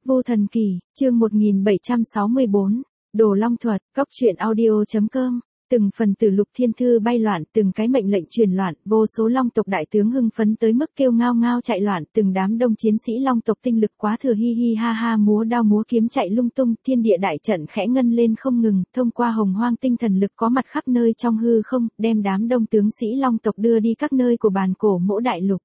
Vô Thần Kỳ, chương 1764, Đồ Long Thuật, Cốc truyện audio.com. Từng phần tử lục thiên thư bay loạn, từng cái mệnh lệnh truyền loạn, vô số long tộc đại tướng hưng phấn tới mức kêu ngao ngao chạy loạn, từng đám đông chiến sĩ long tộc tinh lực quá thừa hi hi ha ha múa đao múa kiếm chạy lung tung, thiên địa đại trận khẽ ngân lên không ngừng, thông qua hồng hoang tinh thần lực có mặt khắp nơi trong hư không, đem đám đông tướng sĩ long tộc đưa đi các nơi của bàn cổ mỗ đại lục.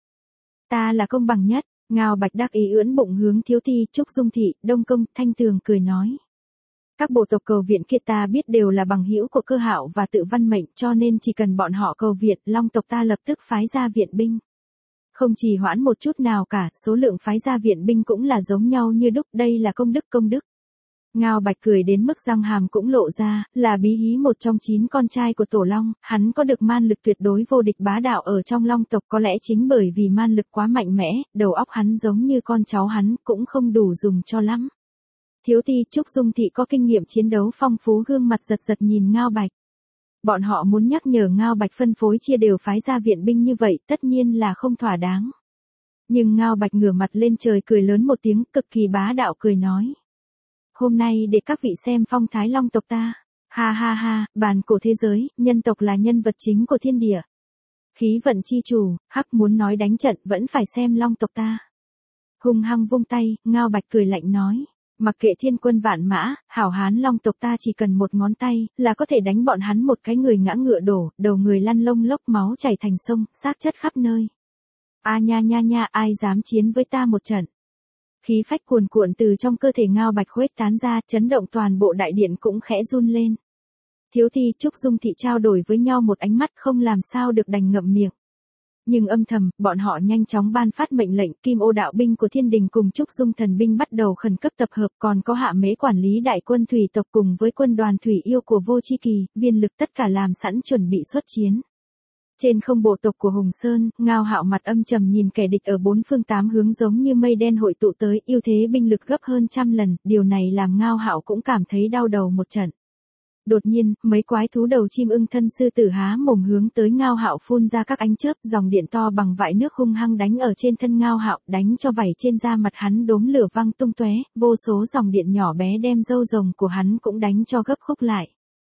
Ta là công bằng nhất. Ngao Bạch đắc ý ưỡn bụng hướng Thiếu Ti, Trúc Dung Thị, Đông Công, Thanh Tường cười nói. Các bộ tộc cầu viện kia ta biết đều là bằng hữu của Cơ Hạo và Tự Văn Mệnh, cho nên chỉ cần bọn họ cầu viện, Long tộc ta lập tức phái ra viện binh. Không trì hoãn một chút nào cả, số lượng phái ra viện binh cũng là giống nhau như đúc, đây là công đức. Ngao Bạch cười đến mức răng hàm cũng lộ ra, là Bí Hí một trong 9 con trai của Tổ Long, hắn có được man lực tuyệt đối vô địch bá đạo ở trong Long tộc, có lẽ chính bởi vì man lực quá mạnh mẽ, đầu óc hắn giống như con cháu hắn, cũng không đủ dùng cho lắm. Thiếu Ti, Trúc Dung Thị có kinh nghiệm chiến đấu phong phú, gương mặt giật nhìn Ngao Bạch. Bọn họ muốn nhắc nhở Ngao Bạch phân phối chia đều phái ra viện binh như vậy, tất nhiên là không thỏa đáng. Nhưng Ngao Bạch ngửa mặt lên trời cười lớn một tiếng, cực kỳ bá đạo cười nói. Hôm nay để các vị xem phong thái Long tộc ta. Ha ha ha, bàn cổ thế giới, nhân tộc là nhân vật chính của thiên địa. Khí vận chi chủ, hắc muốn nói đánh trận vẫn phải xem Long tộc ta. Hung hăng vung tay, Ngao Bạch cười lạnh nói. Mặc kệ thiên quân vạn mã, hảo hán Long tộc ta chỉ cần một ngón tay, là có thể đánh bọn hắn một cái người ngã ngựa đổ, đầu người lăn lông lốc máu chảy thành sông, xác chất khắp nơi. A nha, ai dám chiến với ta một trận. Khí phách cuồn cuộn từ trong cơ thể Ngao Bạch khuếch tán ra, chấn động toàn bộ đại điện cũng khẽ run lên. Thiếu Ti, Trúc Dung Thị trao đổi với nhau một ánh mắt không làm sao được đành ngậm miệng. Nhưng âm thầm, bọn họ nhanh chóng ban phát mệnh lệnh, Kim Ô đạo binh của Thiên Đình cùng Trúc Dung thần binh bắt đầu khẩn cấp tập hợp, còn có Hạ Mễ quản lý đại quân thủy tộc cùng với quân đoàn thủy yêu của Vô Chi Kỳ, viên lực tất cả làm sẵn chuẩn bị xuất chiến. Trên không bộ tộc của Hùng Sơn, Ngao Hạo mặt âm trầm nhìn kẻ địch ở bốn phương tám hướng giống như mây đen hội tụ tới, ưu thế binh lực gấp hơn trăm lần, điều này làm Ngao Hạo cũng cảm thấy đau đầu một trận. Đột nhiên, mấy quái thú đầu chim ưng thân sư tử há mồm hướng tới Ngao Hạo phun ra các ánh chớp, dòng điện to bằng vại nước hung hăng đánh ở trên thân Ngao Hạo, đánh cho vảy trên da mặt hắn đốm lửa văng tung tóe, vô số dòng điện nhỏ bé đem râu rồng của hắn cũng đánh cho gấp khúc lại.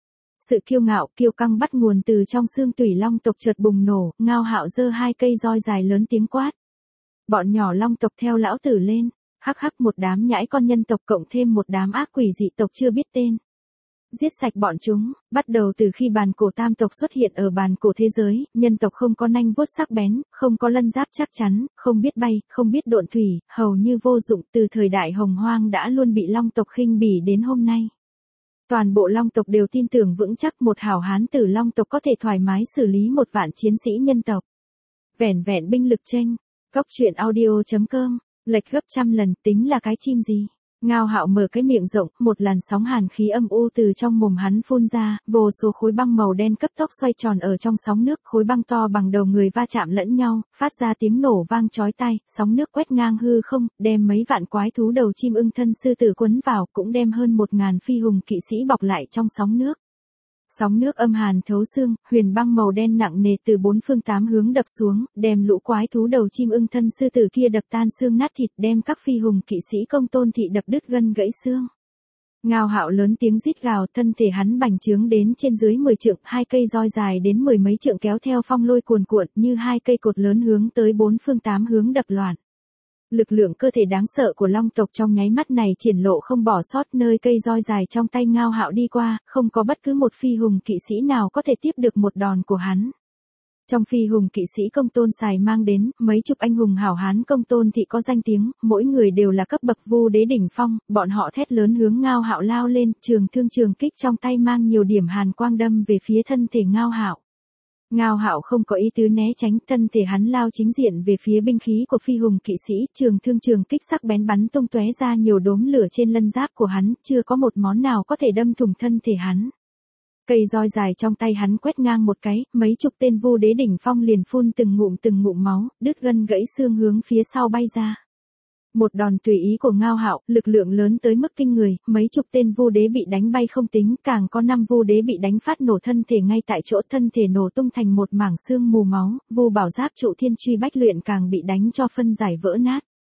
Sự kiêu ngạo, kiêu căng bắt nguồn từ trong xương tủy Long tộc chợt bùng nổ, Ngao Hạo giơ hai cây roi dài lớn tiếng quát. Bọn nhỏ Long tộc theo lão tử lên, hắc một đám nhãi con nhân tộc cộng thêm một đám ác quỷ dị tộc chưa biết tên. Giết sạch bọn chúng, bắt đầu từ khi bàn cổ tam tộc xuất hiện ở bàn cổ thế giới, nhân tộc không có nanh vuốt sắc bén, không có lân giáp chắc chắn, không biết bay, không biết độn thủy, hầu như vô dụng, từ thời đại hồng hoang đã luôn bị Long tộc khinh bỉ đến hôm nay. Toàn bộ Long tộc đều tin tưởng vững chắc một hảo hán tử Long tộc có thể thoải mái xử lý 1 vạn chiến sĩ nhân tộc. Vẻn binh lực chênh, Cốc truyện audio.com, lệch gấp trăm lần, tính là cái chim gì? Ngao Hạo mở cái miệng rộng, một làn sóng hàn khí âm u từ trong mồm hắn phun ra, vô số khối băng màu đen cấp tốc xoay tròn ở trong sóng nước, khối băng to bằng đầu người va chạm lẫn nhau, phát ra tiếng nổ vang chói tai, sóng nước quét ngang hư không, đem mấy vạn quái thú đầu chim ưng thân sư tử quấn vào, cũng đem hơn 1000 phi hùng kỵ sĩ bọc lại trong sóng nước. Sóng nước âm hàn thấu xương, huyền băng màu đen nặng nề từ 4 phương 8 hướng đập xuống, đem lũ quái thú đầu chim ưng thân sư tử kia đập tan xương nát thịt, đem các phi hùng kỵ sĩ Công Tôn Thị đập đứt gân gãy xương. Ngao Hạo lớn tiếng rít gào, thân thể hắn bành trướng đến trên dưới 10 trượng, hai cây roi dài đến 10 mấy trượng kéo theo phong lôi cuồn cuộn như hai cây cột lớn hướng tới 4 phương 8 hướng đập loạn. Lực lượng cơ thể đáng sợ của Long tộc trong nháy mắt này triển lộ không bỏ sót, nơi cây roi dài trong tay Ngao Hạo đi qua, không có bất cứ một phi hùng kỵ sĩ nào có thể tiếp được một đòn của hắn. Trong phi hùng kỵ sĩ Công Tôn Sài mang đến, mấy chục anh hùng hảo hán Công Tôn Thị có danh tiếng, mỗi người đều là cấp bậc vu đế đỉnh phong, bọn họ thét lớn hướng Ngao Hạo lao lên, trường kích trong tay mang nhiều điểm hàn quang đâm về phía thân thể Ngao Hạo. Ngao Hạo không có ý tứ né tránh, thân thể hắn lao chính diện về phía binh khí của phi hùng kỵ sĩ, trường kích sắc bén bắn tung tóe ra nhiều đốm lửa trên lân giáp của hắn, chưa có một món nào có thể đâm thủng thân thể hắn. Cây roi dài trong tay hắn quét ngang một cái, mấy chục tên vu đế đỉnh phong liền phun từng ngụm máu, đứt gân gãy xương hướng phía sau bay ra. Một đòn tùy ý của Ngao Hạo, lực lượng lớn tới mức kinh người, mấy chục tên vu đế bị đánh bay không tính, càng có 5 vu đế bị đánh phát nổ thân thể ngay tại chỗ, thân thể nổ tung thành một mảng xương mù máu, vu bảo giáp trụ thiên truy bách luyện càng bị đánh cho phân giải vỡ nát.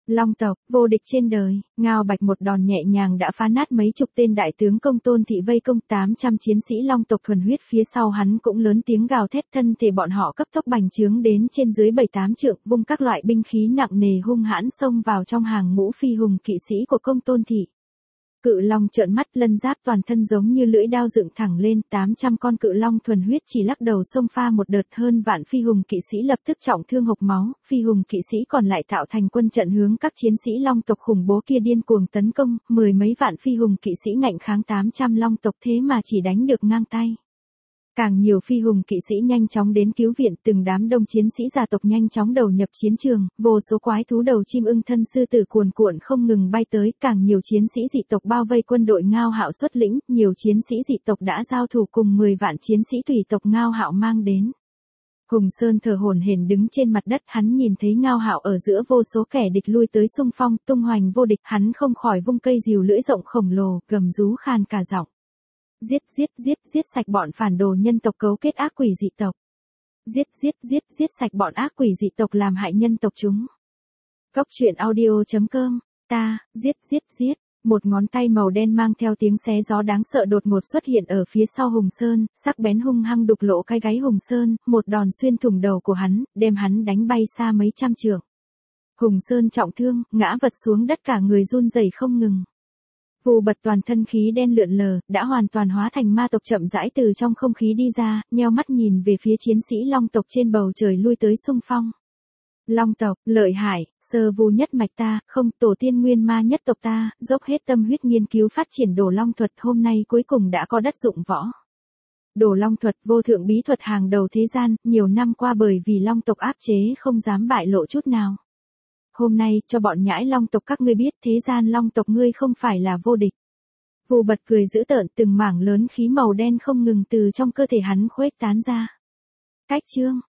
Long tộc, vô địch trên đời, Ngao Bạch một đòn nhẹ nhàng đã phá nát mấy chục tên đại tướng công Tôn Thị vây công 800 chiến sĩ Long tộc thuần huyết phía sau hắn cũng lớn tiếng gào thét thân thể bọn họ cấp tốc bành trướng đến trên dưới 7-8 trượng, vung các loại binh khí nặng nề hung hãn xông vào trong hàng ngũ phi hùng kỵ sĩ của công Tôn Thị. Cự long trợn mắt, lân giáp toàn thân giống như lưỡi đao dựng thẳng lên, 800 con cự long thuần huyết chỉ lắc đầu xông pha một đợt, hơn vạn phi hùng kỵ sĩ lập tức trọng thương hộc máu, phi hùng kỵ sĩ còn lại tạo thành quân trận hướng các chiến sĩ long tộc khủng bố kia điên cuồng tấn công, mười mấy vạn phi hùng kỵ sĩ ngạnh kháng 800 long tộc thế mà chỉ đánh được ngang tay. Càng nhiều phi hùng kỵ sĩ nhanh chóng đến cứu viện, từng đám đông chiến sĩ gia tộc nhanh chóng đầu nhập chiến trường, vô số quái thú đầu chim ưng thân sư tử cuồn cuộn không ngừng bay tới, càng nhiều chiến sĩ dị tộc bao vây quân đội Ngao Hạo xuất lĩnh, nhiều chiến sĩ dị tộc đã giao thủ cùng 10 vạn chiến sĩ tùy tộc Ngao Hạo mang đến. Hùng Sơn thở hổn hển đứng trên mặt đất, hắn nhìn thấy Ngao Hạo ở giữa vô số kẻ địch lui tới xung phong, tung hoành vô địch, hắn không khỏi vung cây rìu lưỡi rộng khổng lồ, gầm rú khan cả giọng. Giết giết giết giết sạch bọn phản đồ nhân tộc cấu kết ác quỷ dị tộc. Giết giết giết giết sạch bọn ác quỷ dị tộc làm hại nhân tộc chúng. Cốc truyện audio.com, ta, giết giết giết. Một ngón tay màu đen mang theo tiếng xé gió đáng sợ đột ngột xuất hiện ở phía sau Hùng Sơn, sắc bén hung hăng đục lỗ cái gáy Hùng Sơn, một đòn xuyên thủng đầu của hắn, đem hắn đánh bay xa mấy trăm trượng. Hùng Sơn trọng thương, ngã vật xuống đất cả người run rẩy không ngừng. Vù Bật toàn thân khí đen lượn lờ, đã hoàn toàn hóa thành ma tộc chậm rãi từ trong không khí đi ra, nheo mắt nhìn về phía chiến sĩ Long tộc trên bầu trời lui tới xung phong. Long tộc, lợi hại, sơ vu nhất mạch ta, không, tổ tiên nguyên ma nhất tộc ta, dốc hết tâm huyết nghiên cứu phát triển Đồ Long thuật, hôm nay cuối cùng đã có đất dụng võ. Đồ Long thuật, vô thượng bí thuật hàng đầu thế gian, nhiều năm qua bởi vì Long tộc áp chế không dám bại lộ chút nào. Hôm nay, cho bọn nhãi Long tộc các ngươi biết, thế gian Long tộc ngươi không phải là vô địch. Vù Bật cười dữ tợn, từng mảng lớn khí màu đen không ngừng từ trong cơ thể hắn khuếch tán ra. Cách chương